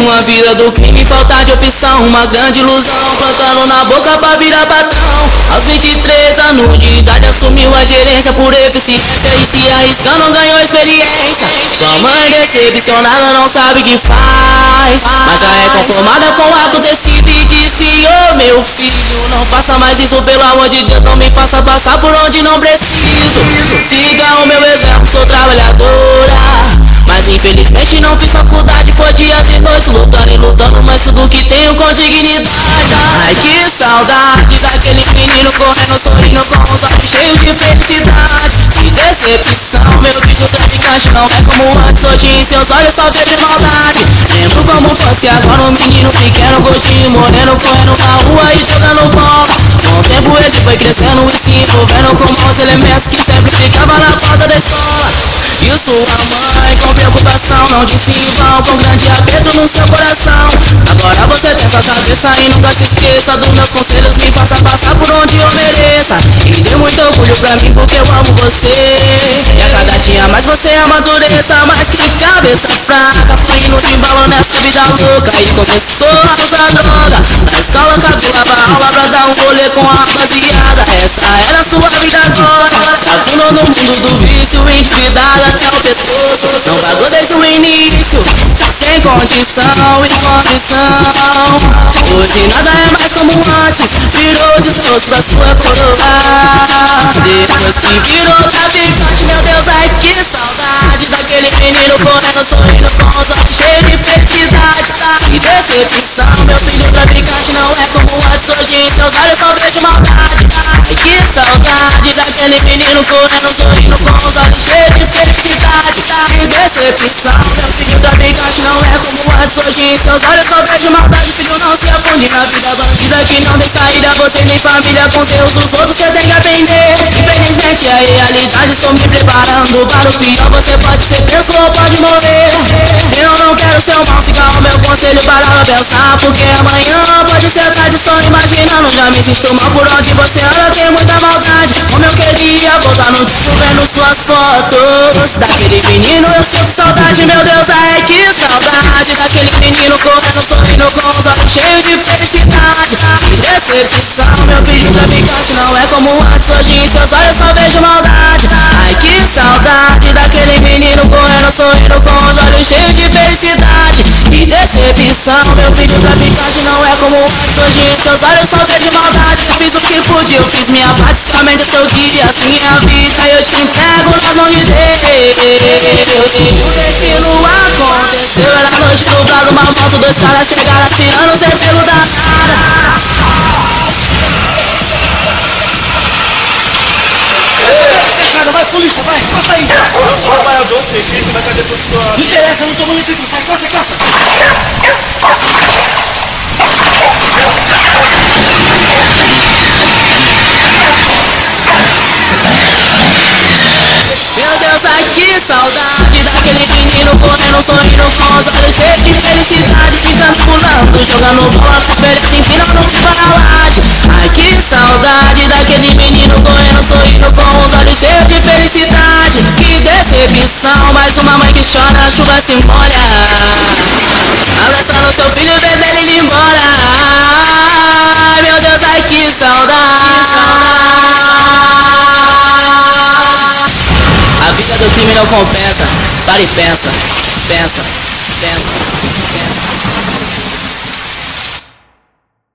uma vida do crime, falta de opção. Uma grande ilusão, plantando na boca pra virar patrão. Aos 23 anos de idade assumiu a gerência por eficiência e se arriscando ganhou experiência. Sua mãe decepcionada não sabe o que faz, mas já é conformada com o acontecido e disse: ô meu filho, não faça mais isso, pelo amor de Deus, não me faça passar por onde não preciso. Siga o meu exemplo, sou trabalhadora, mas infelizmente não fiz faculdade, foi dias e noites lutando e lutando, mas tudo que tenho com dignidade. Ai que saudade daquele menino correndo, sorrindo com os olhos cheios de felicidade. Que decepção, meu filho teve caixa, não é como antes, hoje em seus olhos só vejo maldade. Lembro como fosse agora um menino pequeno, gordinho, moreno, correndo na rua e jogando bola. Com o tempo esse foi crescendo e se envolvendo com maus elementos que sempre brigava na porta da escola. E sua mãe com preocupação não disse em vão, com grande aperto no seu coração: agora você tem sua cabeça e nunca se esqueça dos meus conselhos, me faça passar por onde eu mereça. E dê muito orgulho pra mim porque eu amo você, e a cada dia mais você amadureça. Mas que cabeça fraca, foi indo de balão nessa vida louca e começou a usar droga. Na escola cabreava a aula pra dar um rolê com a rapaziada. Essa era sua vida agora, afundou no mundo do vício, endividada até o pescoço, drogado desde o início, sem condição e com ambição. Hoje nada é mais como antes, virou destroço da sua coroa. Depois que virou traficante, meu Deus, ai que saudade daquele menino correndo, sorrindo com os olhos cheios de felicidade. Que decepção, meu filho traficante não é como antes, hoje em seus olhos só vejo maldade. Ai que saudade daquele menino correndo, sorrindo com os olhos cheios de felicidade. Que decepção, meu filho traficante não é como antes, hoje em seus olhos só vejo maldade. Filho, não se afunde na vida bandida que não tem saída. Você tem família com Deus, os outros você tem que atender. Infelizmente a realidade estou me preparando para o pior. Você pode ser preso ou pode morrer. Eu não quero seu mal, fica o meu conselho para pensar, porque amanhã pode ser tarde. Só imaginando, já me sinto mal por onde você anda, tem muita maldade. Como eu queria voltar no tempo vendo suas fotos daquele menino, eu sinto saudade, meu Deus, ai que saudade daquele menino correndo, sorrindo com os olhos cheios de felicidade. Que decepção, meu filho traficante não é como antes, hoje em seus olhos só vejo maldade. Ai que saudade daquele menino correndo, sorrindo com os olhos cheios de felicidade. Que decepção, meu filho traficante não é como antes, hoje em seus olhos só vejo maldade. Fiz o que pude, eu fiz minha parte, também deixo que a minha vida eu te entrego na mão de Deus. O destino aconteceu, era noite nublado, uma moto, dois caras chegaram atirando sem perguntar nada. Ei, cara, vai polícia, vai, passa aí. Só vai abrir o serviço, vai cadê essa história? Não interessa, não tô legítimo, vai, passa aí, passa. Meu Deus, ai que saudade daquele menino correndo, sorrindo com os olhos cheios de felicidade. Ficando pulando, jogando bola no Félix, empinando pipa na laje. Ai que saudade daquele menino correndo, sorrindo com os olhos cheios de felicidade. Que decepção, mais uma mãe que chora, a chuva se molha, abraçando seu filho e vendo ele indo embora. Ai meu Deus, ai que saudade. A vida do crime não compensa. Pare e pensa, pensa, pensa, pensa.